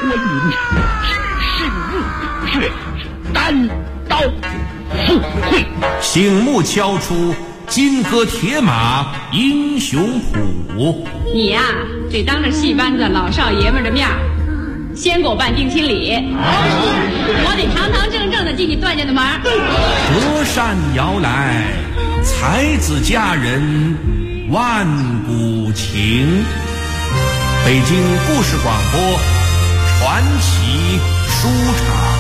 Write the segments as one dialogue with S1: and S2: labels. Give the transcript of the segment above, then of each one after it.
S1: 关云只身入却单刀赴会，
S2: 醒目敲出金戈铁马英雄谱。
S3: 你呀，得当着戏班子老少爷们的面先给我办定亲礼，我得堂堂正正的进你段家的门。
S2: 隔山遥来，才子佳人万古情。北京故事广播传奇书场。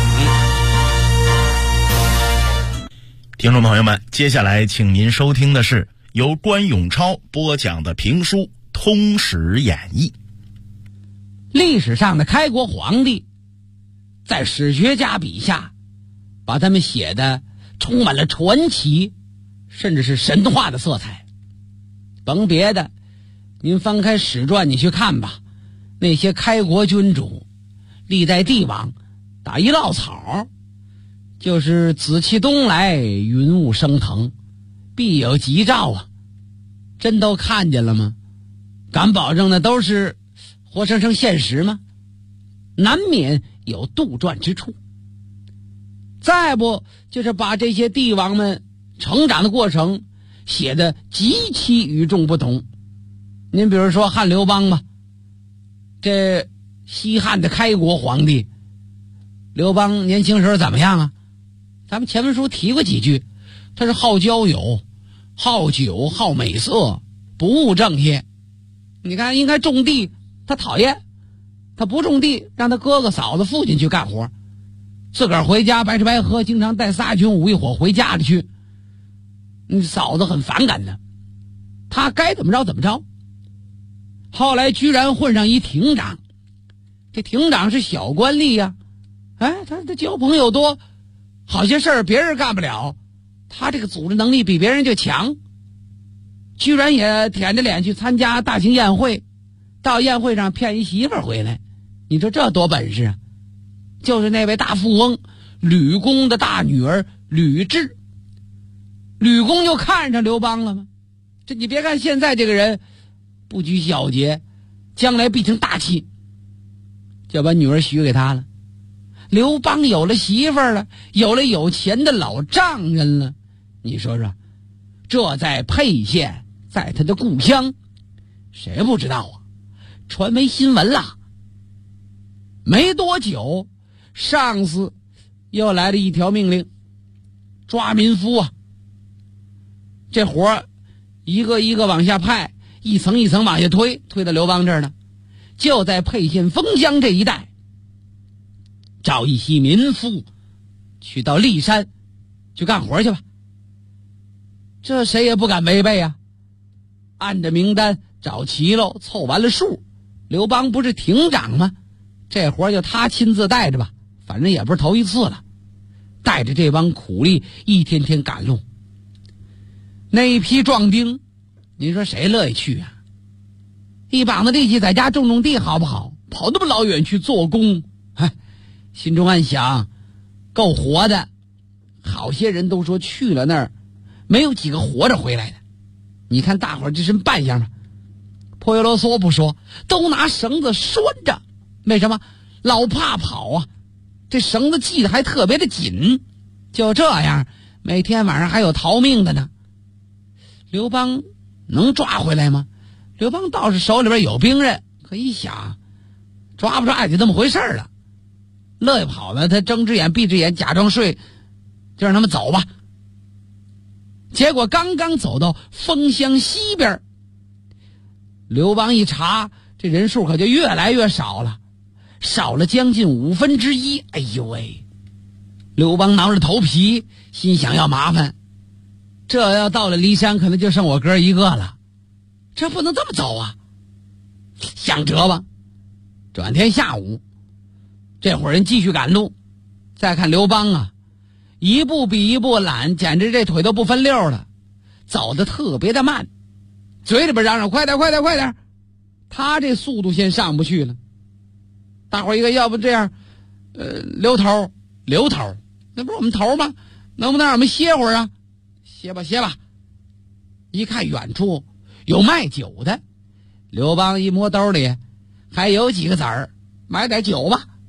S4: 听众朋友们，接下来请您收听的是由关永超播讲的评书《通史演义》。
S5: 历史上的开国皇帝，在史学家笔下，把他们写的充满了传奇，甚至是神话的色彩。甭别的，您翻开史传你去看吧，那些开国君主、历代帝王，打一落草就是紫气东来，云雾升腾，必有吉兆啊！真都看见了吗？敢保证那都是活生生现实吗？难免有杜撰之处。再不就是把这些帝王们成长的过程写得极其与众不同。您比如说汉刘邦吧，这西汉的开国皇帝，刘邦年轻时候怎么样啊？咱们前文书提过几句，他是好交友、好酒、好美色，不务正业。你看应该种地他讨厌，他不种地，让他哥哥嫂子父亲去干活，自个儿回家白吃白喝，经常带仨军5一伙回家里去。嫂子很反感的，他该怎么着怎么着。后来居然混上一亭长，这亭长是小官吏呀，他交朋友多，好些事儿别人干不了，他这个组织能力比别人就强，居然也舔着脸去参加大型宴会，到宴会上骗一媳妇儿回来。你说这多本事啊！就是那位大富翁吕公的大女儿吕雉，吕公就看上刘邦了吗？这你别看现在这个人不拘小节，将来必成大器，就把女儿许给他了。刘邦有了媳妇儿了，有了有钱的老丈人了，你说说，这在沛县，在他的故乡，谁不知道啊？传为新闻了。没多久，上司又来了一条命令，抓民夫啊！这活儿一个一个往下派，一层一层往下推，推到刘邦这儿呢。就在沛县丰乡这一带，找一批民夫去到骊山去干活去吧。这谁也不敢违背啊！按着名单找齐喽，凑完了数，刘邦不是亭长吗？这活就他亲自带着吧，反正也不是头一次了。带着这帮苦力一天天赶路。那一批壮丁，您说谁乐意去啊？一膀子力气在家种种地好不好？跑那么老远去做工，心中暗想，够活的。好些人都说去了那儿，没有几个活着回来的。你看大伙儿这身扮相吧，颇有啰嗦不说，都拿绳子拴着。为什么？老怕跑啊！这绳子系得还特别的紧，就这样，每天晚上还有逃命的呢。刘邦能抓回来吗？刘邦倒是手里边有兵刃，可一想，抓不抓也就这么回事了。乐意跑呢，他睁只眼闭只眼，假装睡，就让他们走吧。结果刚刚走到丰乡西边，刘邦一查，这人数可就越来越少了，少了将近1/5。哎呦喂！刘邦挠着头皮，心想要麻烦，这要到了骊山，可能就剩我哥一个了，这不能这么走啊！想辙吧。转天下午，这伙人继续赶路，再看刘邦啊，一步比一步懒，简直这腿都不分溜了，走得特别的慢，嘴里边嚷嚷快点快点快点，他这速度先上不去了。大伙一个要不这样，刘头，那不是我们头吗？能不能让我们歇会儿啊？歇吧歇吧。一看远处有卖酒的，刘邦一摸兜里还有几个子儿，买点酒吧。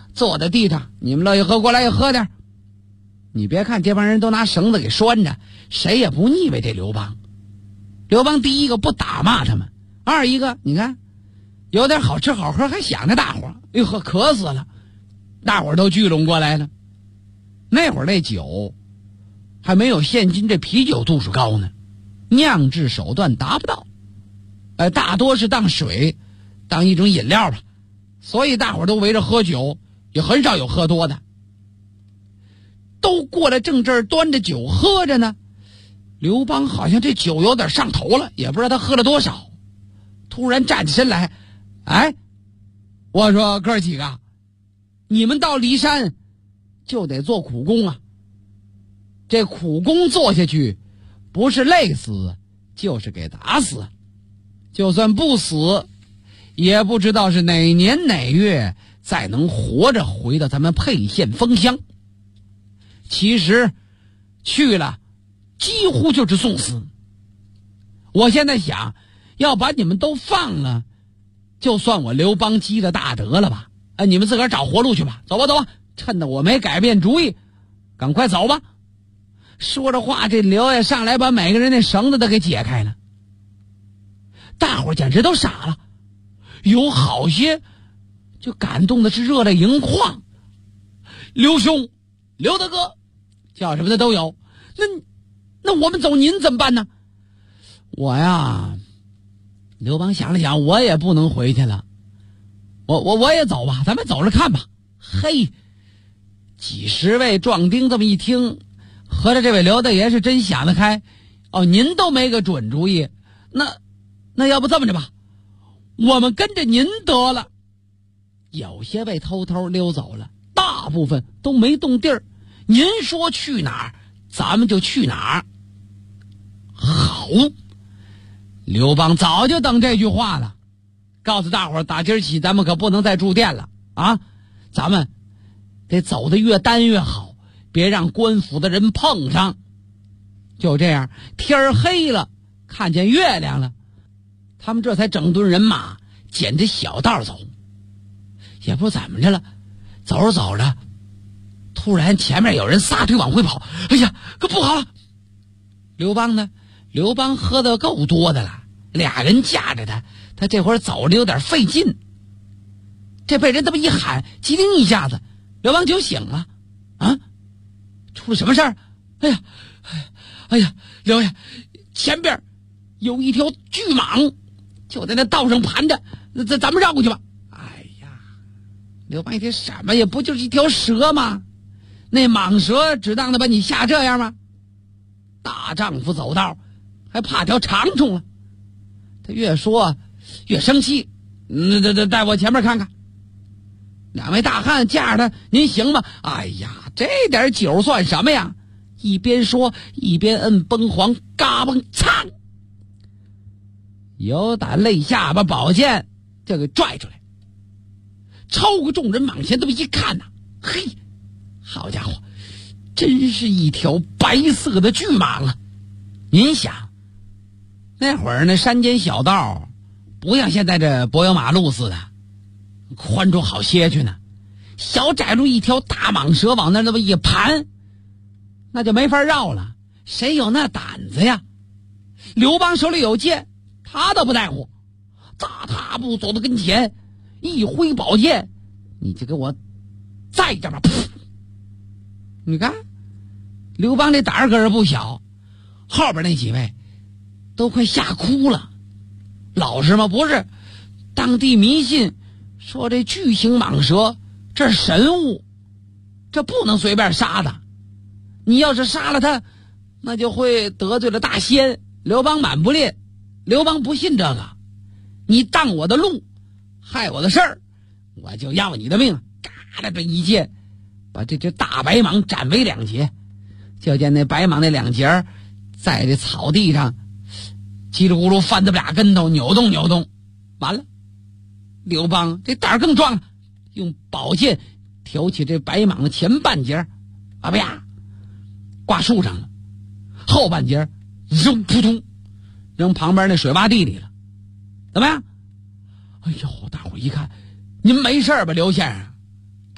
S5: 坐在地上，你们乐意喝过来也喝点。你别看这帮人都拿绳子给拴着，谁也不腻歪这刘邦。刘邦第一个不打骂他们，二一个你看有点好吃好喝还想着大伙儿，哎呦呵，渴死了，大伙儿都聚拢过来了。那会儿那酒还没有现今这啤酒度数高呢，酿制手段达不到，大多是当水当一种饮料吧，所以大伙儿都围着喝酒，也很少有喝多的。都过来正这儿端着酒喝着呢，刘邦好像这酒有点上头了，也不知道他喝了多少，突然站起身来，哎，我说哥几个，你们到骊山就得做苦工啊，这苦工做下去不是累死就是给打死，就算不死也不知道是哪年哪月再能活着回到咱们沛县封乡。其实去了几乎就是送死。我现在想要把你们都放了，就算我刘邦积了大德了吧。你们自个儿找活路去吧，走吧走吧，趁着我没改变主意，赶快走吧。说着话，这刘爷上来把每个人那绳子都给解开了。大伙儿简直都傻了，有好些就感动的是热泪盈眶。刘兄，刘大哥，叫什么的都有。那我们走，您怎么办呢？我呀，刘邦想了想，我也不能回去了，我也走吧，咱们走着看吧。嘿，几十位壮丁这么一听，合着这位刘大爷是真想得开。哦，您都没个准主意，那要不这么着吧，我们跟着您得了。有些位偷偷溜走了，大部分都没动地儿。您说去哪儿，咱们就去哪儿。好，刘邦早就等这句话了，告诉大伙儿，打今儿起咱们可不能再住店了啊！咱们得走得越单越好，别让官府的人碰上。就这样，天儿黑了，看见月亮了，他们这才整顿人马，捡着小道走。也不知怎么着了，走着走着，突然前面有人撒腿往回跑，哎呀，可不好了！刘邦呢？刘邦喝的够多的了，俩人架着他这会儿走着有点费劲。这被人这么一喊，机灵一下子，刘邦就醒了。啊，出了什么事儿？哎呀，刘爷，前边有一条巨蟒，就在那道上盘着，咱们绕过去吧。哎呀，刘邦一听，什么也不就是一条蛇吗？那蟒蛇只当他把你吓这样吗？大丈夫走道还怕条长虫了。他越说越生气，带我前面看看。两位大汉架着他，您行吗？哎呀，这点酒算什么呀？一边说一边摁崩簧，嘎嘣嚓，有胆肋下把宝剑就给拽出来，超过众人往前这么一看呐，嘿，好家伙，真是一条白色的巨蟒啊！您想，那会儿那山间小道不像现在这柏油马路似的宽敞好些去呢，小窄路一条大蟒蛇往那么一盘，那就没法绕了，谁有那胆子呀？刘邦手里有剑，他倒不在乎，大踏步走到跟前，一挥宝剑，你就给我在这吧！你看刘邦这胆儿可是不小，后边那几位都快吓哭了。老实吗？不是，当地迷信说这巨型蟒蛇这是神物，这不能随便杀的，你要是杀了他，那就会得罪了大仙。刘邦满不吝，刘邦不信这个，你当我的路，害我的事儿，我就要你的命。嘎的这一剑把这只大白蟒斩为两截，就见那白蟒那两截在这草地上叽里咕噜翻这么俩跟头，扭动扭动。完了，刘邦这胆儿更壮了，用宝剑挑起这白蟒的前半截，啊不呀，挂树上了，后半截扔扑通扔旁边那水洼地里了。怎么样？哎呦，大伙一看，您没事吧，刘先生？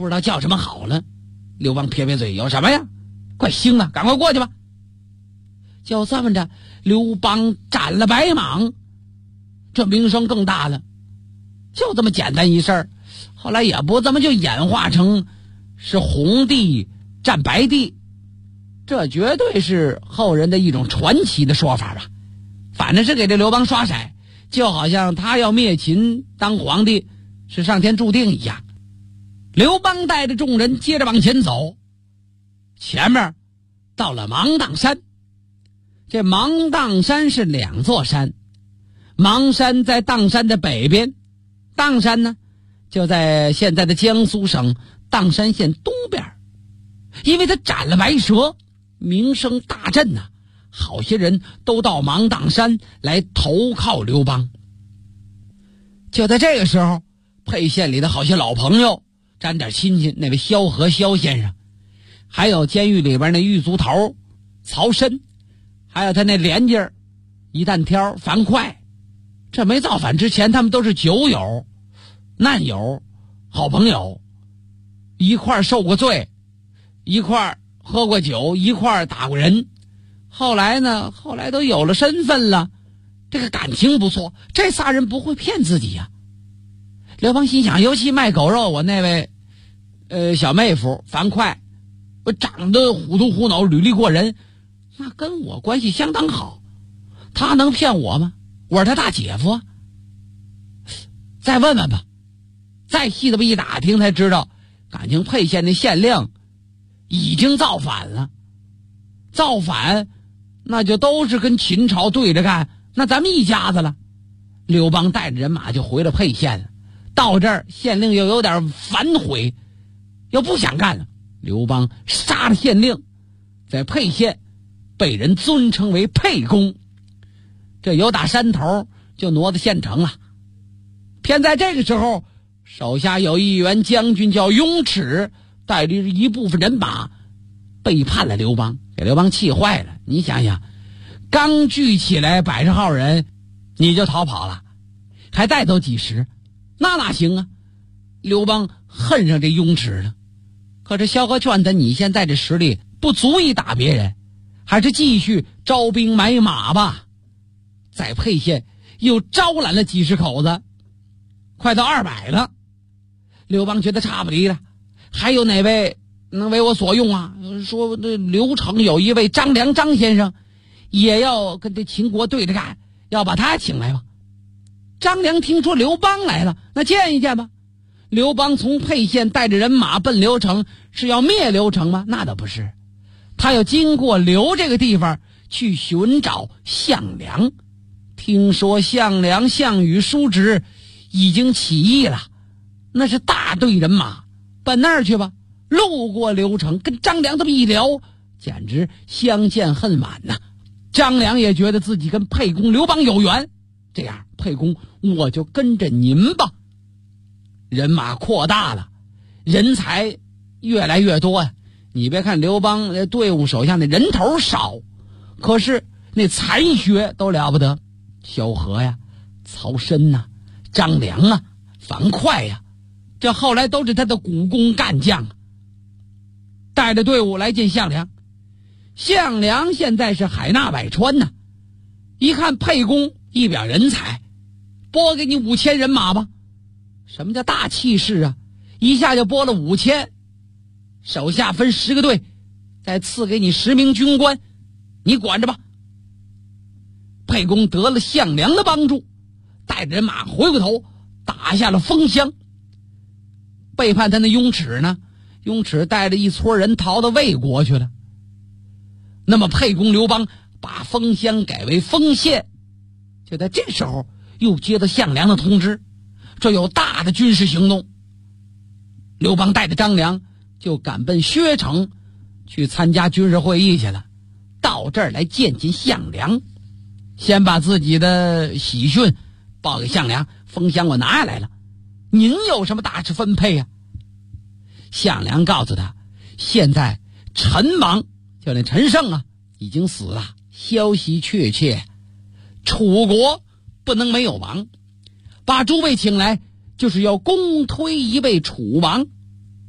S5: 不知道叫什么好了。刘邦撇撇嘴，有什么呀？快兴啊，赶快过去吧。就这么着，刘邦斩了白蟒，这名声更大了。就这么简单一事儿，后来也不怎么就演化成是红帝战白帝，这绝对是后人的一种传奇的说法吧。反正是给这刘邦刷色，就好像他要灭秦当皇帝是上天注定一样。刘邦带着众人接着往前走，前面到了芒砀山。这芒砀山是2座山，芒山在砀山的北边，砀山呢就在现在的江苏省砀山县东边。因为他斩了白蛇，名声大振呐，好些人都到芒砀山来投靠刘邦。就在这个时候，沛县里的好些老朋友沾点亲戚，那位萧何萧先生，还有监狱里边那狱卒头曹参，还有他那连家一担挑樊哙，这没造反之前他们都是酒友难友好朋友，一块受过罪，一块喝过酒，一块打过人。后来都有了身份了，这个感情不错，这仨人不会骗自己呀。刘邦心想，尤其卖狗肉我那位小妹夫樊哙，我长得虎头虎脑，履历过人，那跟我关系相当好，他能骗我吗？我是他大姐夫啊。再问问吧。再细这么一打听才知道，感情沛县的县令已经造反了。造反那就都是跟秦朝对着干，那咱们一家子了。刘邦带着人马就回了沛县了。到这儿县令又有点反悔，又不想干了。刘邦杀了县令，在沛县被人尊称为沛公，这由打山头就挪到县城了。偏在这个时候，手下有一员将军叫雍齿，带着一部分人马背叛了刘邦，给刘邦气坏了。你想想，刚聚起来100号人你就逃跑了，还带走几十，那哪行啊？刘邦恨上这雍齿了。可是萧何劝他，你现在这实力不足以打别人，还是继续招兵买马吧。在沛县又招揽了几十口子，快到200了。刘邦觉得差不离了，还有哪位能为我所用啊？说这刘城有一位张良张先生，也要跟这秦国对着干，要把他请来吧。张良听说刘邦来了，那见一见吧。刘邦从沛县带着人马奔刘城，是要灭刘城吗？那倒不是，他要经过刘这个地方去寻找项梁。听说项梁、项羽、叔侄已经起义了，那是大队人马，奔那儿去吧。路过刘城，跟张良这么一聊，简直相见恨晚呐。张良也觉得自己跟沛公刘邦有缘，这样沛公我就跟着您吧。人马扩大了，人才越来越多呀。你别看刘邦那队伍手下那人头少，可是那才学都了不得。萧何呀，曹参呐，张良啊，樊哙呀，这后来都是他的股肱干将，带着队伍来见项梁。项梁现在是海纳百川呐，一看沛公一表人才，拨给你5000人马吧。什么叫大气势啊？一下就拨了5000，手下分10个队，再赐给你10名军官，你管着吧。沛公得了项梁的帮助，带着人马回过头打下了封襄。背叛他那雍齿呢，雍齿带着一撮人逃到魏国去了。那么沛公刘邦把封襄改为丰县，就在这时候又接到项梁的通知，这有大的军事行动。刘邦带着张良就赶奔薛城去参加军事会议去了，到这儿来见见项梁，先把自己的喜讯报给项梁。封襄我拿下来了，您有什么大事分配啊？项梁告诉他，现在陈王就那陈胜啊已经死了，消息确切，楚国不能没有王，把诸位请来就是要公推一位楚王。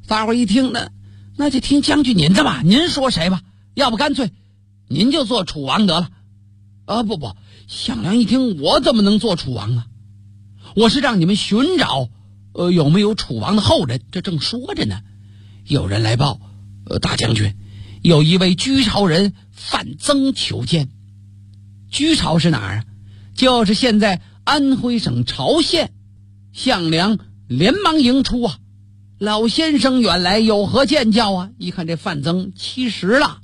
S5: 大伙一听那就听将军您的吧，您说谁吧，要不干脆您就做楚王得了。不，项梁一听，我怎么能做楚王啊？我是让你们寻找有没有楚王的后人。这正说着呢，有人来报，大将军，有一位居巢人范增求见。居巢是哪儿啊？就是现在安徽省巢县。项梁连忙迎出啊，老先生远来有何见教啊？一看这范增70了，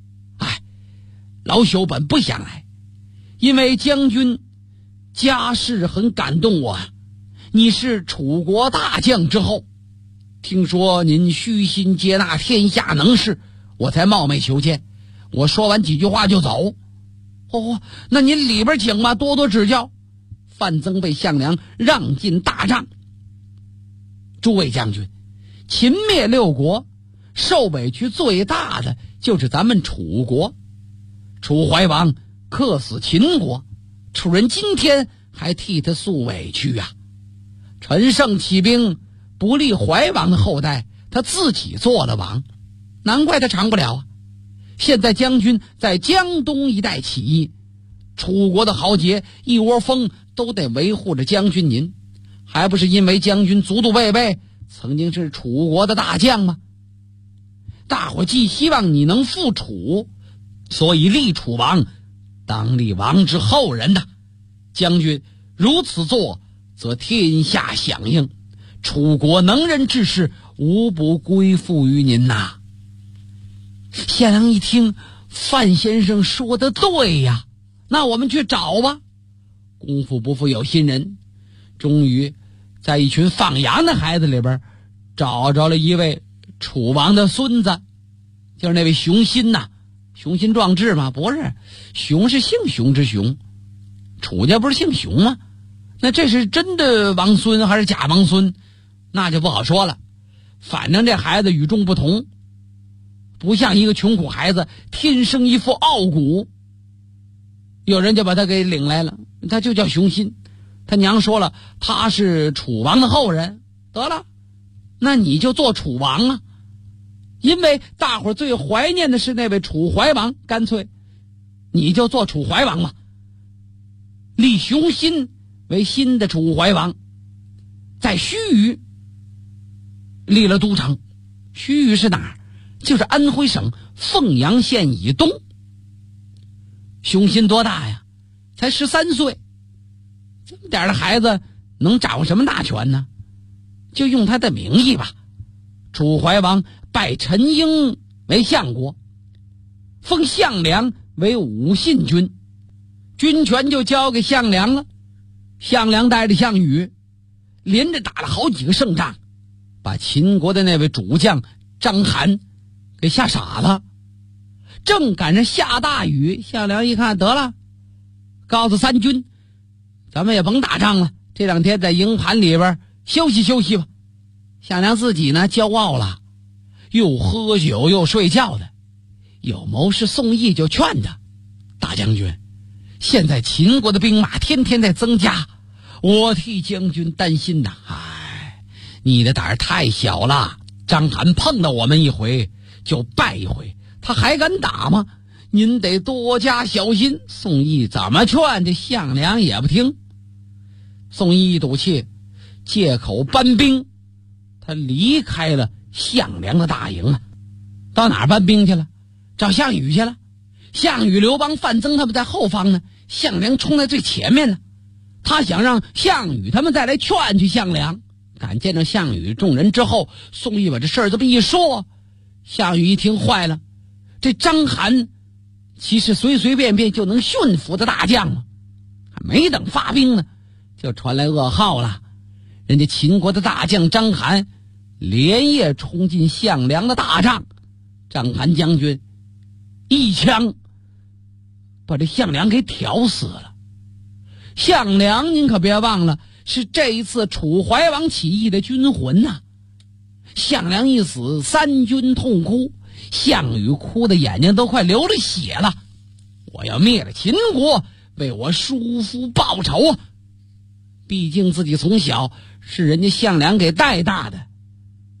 S5: 老朽本不想来，因为将军家世很感动我，你是楚国大将之后，听说您虚心接纳天下能士，我才冒昧求见。我说完几句话就走。那您里边请吧，多多指教。范增被项梁让进大帐。诸位将军，秦灭6国，受委屈最大的就是咱们楚国。楚怀王克死秦国，楚人今天还替他诉委屈啊。陈胜起兵不立怀王的后代，他自己做了王，难怪他长不了啊。现在将军在江东一带起义，楚国的豪杰一窝蜂都得维护着将军您，还不是因为将军祖祖辈辈曾经是楚国的大将吗？大伙既希望你能复楚，所以立楚王，当立王之后人的。将军如此做，则天下响应，楚国能人志士无不归附于您呐。项梁一听，范先生说的对呀，那我们去找吧。功夫不负有心人，终于在一群放羊的孩子里边找着了一位楚王的孙子，就是那位熊心呐。雄心壮志吗？不是，熊是姓熊之熊，楚家不是姓熊吗？那这是真的王孙还是假王孙，那就不好说了。反正这孩子与众不同，不像一个穷苦孩子天生一副傲骨。有人就把他给领来了，他就叫熊心。他娘说了，他是楚王的后人，得了，那你就做楚王啊。因为大伙最怀念的是那位楚怀王，干脆你就做楚怀王吧，立熊心为新的楚怀王。在盱眙立了都城。盱眙是哪儿？就是安徽省凤阳县以东。熊心多大呀？才13岁，这么点的孩子能掌握什么大权呢？就用他的名义吧。楚怀王拜陈婴为相国，封项梁为武信君，军权就交给项梁了。项梁带着项羽连着打了好几个胜仗，把秦国的那位主将章邯给吓傻了。正赶上下大雨，项梁一看，得了，告诉三军，咱们也甭打仗了，这2天在营盘里边休息休息吧。项梁自己呢骄傲了，又喝酒又睡觉的。有谋士宋义就劝他，大将军，现在秦国的兵马天天在增加，我替将军担心呐。你的胆儿太小了，章邯碰到我们一回就败一回，他还敢打吗？您得多加小心。宋义怎么劝，这项梁也不听。宋义一赌气，借口搬兵，他离开了项梁的大营啊。到哪儿搬兵去了？找项羽去了。项羽、刘邦、范增他们在后方呢，项梁冲在最前面呢。他想让项羽他们再来劝去项梁。赶见着项羽众人之后，宋义把这事儿这么一说，项羽一听坏了，这章邯其实随随便便就能驯服的大将吗？还没等发兵呢，就传来噩耗了。人家秦国的大将章邯连夜冲进项梁的大帐，章邯将军一枪把这项梁给挑死了。项梁您可别忘了，是这一次楚怀王起义的军魂呐。项梁一死，三军痛哭，项羽哭的眼睛都快流了血了。我要灭了秦国，为我叔父报仇啊！毕竟自己从小是人家项梁给带大的，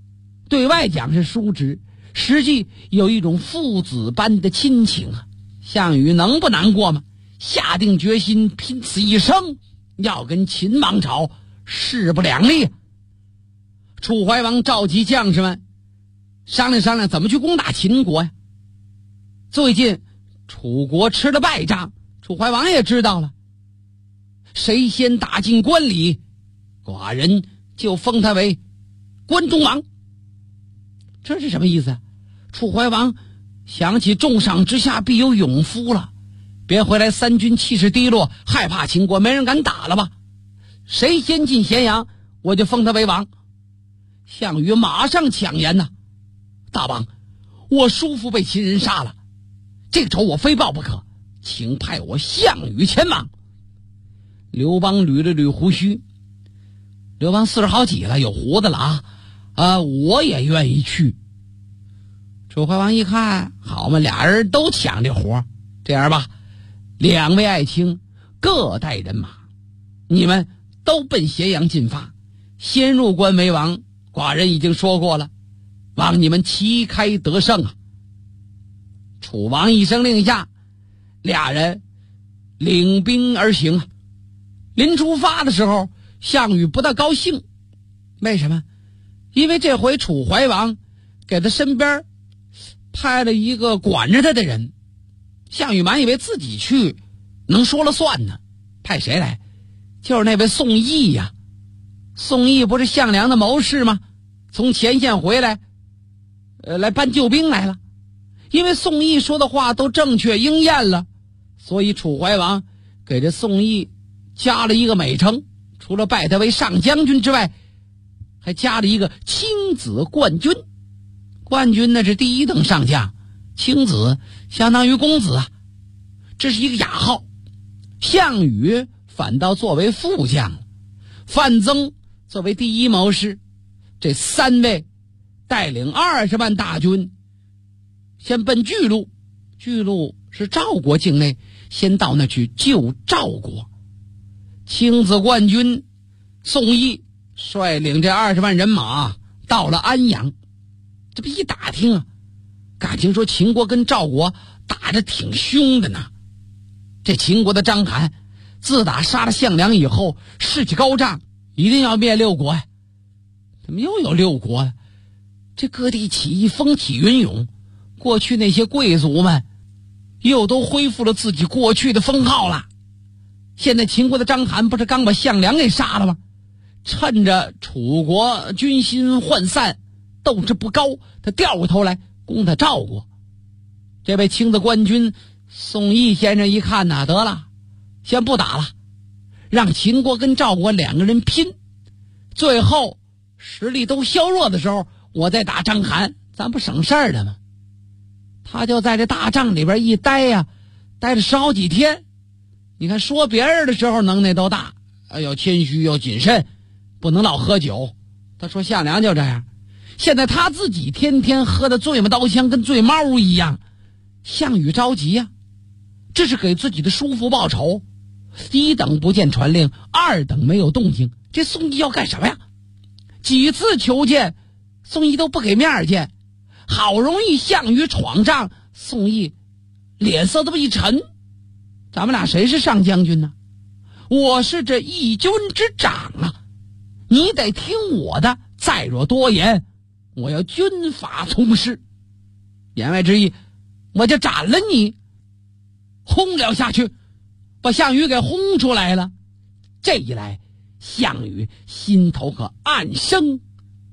S5: 对外讲是叔侄，实际有一种父子般的亲情啊。项羽能不难过吗？下定决心拼此一生要跟秦王朝势不两立。楚怀王召集将士们商量商量怎么去攻打秦国呀。最近楚国吃了败仗，楚怀王也知道了，谁先打进关里，寡人就封他为关中王。这是什么意思？楚怀王想起重赏之下必有勇夫了，别回来三军气势低落，害怕秦国没人敢打了吧？谁先进咸阳，我就封他为王。项羽马上抢言呐，大王，我叔父被秦人杀了，这个仇我非报不可，请派我项羽前往。刘邦捋了捋胡须，刘邦40好几了，有胡子了我也愿意去。楚怀王一看，好嘛，俩人都抢这活，这样吧，两位爱卿各带人马，你们都奔咸阳进发，先入关为王。寡人已经说过了，望你们旗开得胜啊！楚王一声令下，俩人领兵而行啊。临出发的时候，项羽不大高兴，为什么？因为这回楚怀王给他身边派了一个管着他的人。项羽满以为自己去能说了算呢，派谁来？就是那位宋义呀。宋义不是项梁的谋士吗？从前线回来来搬救兵来了。因为宋义说的话都正确应验了，所以楚怀王给这宋义加了一个美称，除了拜他为上将军之外，还加了一个卿子冠军。冠军那是第一等上将，卿子相当于公子啊，这是一个雅号。项羽反倒作为副将了，范增作为第一谋士，这三位带领20万大军先奔巨鹿。巨鹿是赵国境内，先到那去救赵国。卿子冠军宋义率领这20万人马到了安阳。这不一打听啊，感情说秦国跟赵国打得挺凶的呢。这秦国的章邯自打杀了项梁以后，士气高涨，一定要灭6国呀。怎么又有6国了？这各地起义风起云涌，过去那些贵族们又都恢复了自己过去的封号了。现在秦国的章邯不是刚把项梁给杀了吗？趁着楚国军心涣散，斗志不高，他掉过头来攻他赵国。这位卿子冠军宋义先生一看呐，得了，先不打了，让秦国跟赵国2个人拼，最后实力都削弱的时候，我再打章邯，咱不省事儿了吗？他就在这大帐里边一待呀，待了10好几天。你看说别人的时候能耐都大，要谦虚要谨慎，不能老喝酒。他说项梁就这样，现在他自己天天喝的醉马刀枪，跟醉猫一样。项羽着急呀，这是给自己的叔父报仇。1等不见传令，2等没有动静，这宋义要干什么呀？几次求见，宋义都不给面见。好容易项羽闯帐，宋义脸色这么一沉，咱们俩谁是上将军呢？我是这一军之长啊，你得听我的，再若多言，我要军法从事。言外之意，我就斩了你。轰了下去，把项羽给轰出来了。这一来，项羽心头可暗生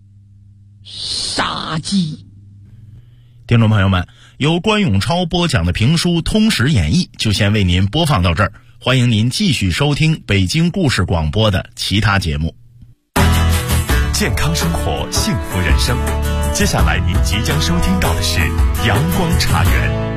S5: 杀机。
S4: 听众朋友们，由关永超播讲的评书《通史演义》就先为您播放到这儿，欢迎您继续收听北京故事广播的其他节目。
S6: 健康生活，幸福人生。接下来您即将收听到的是阳光茶园。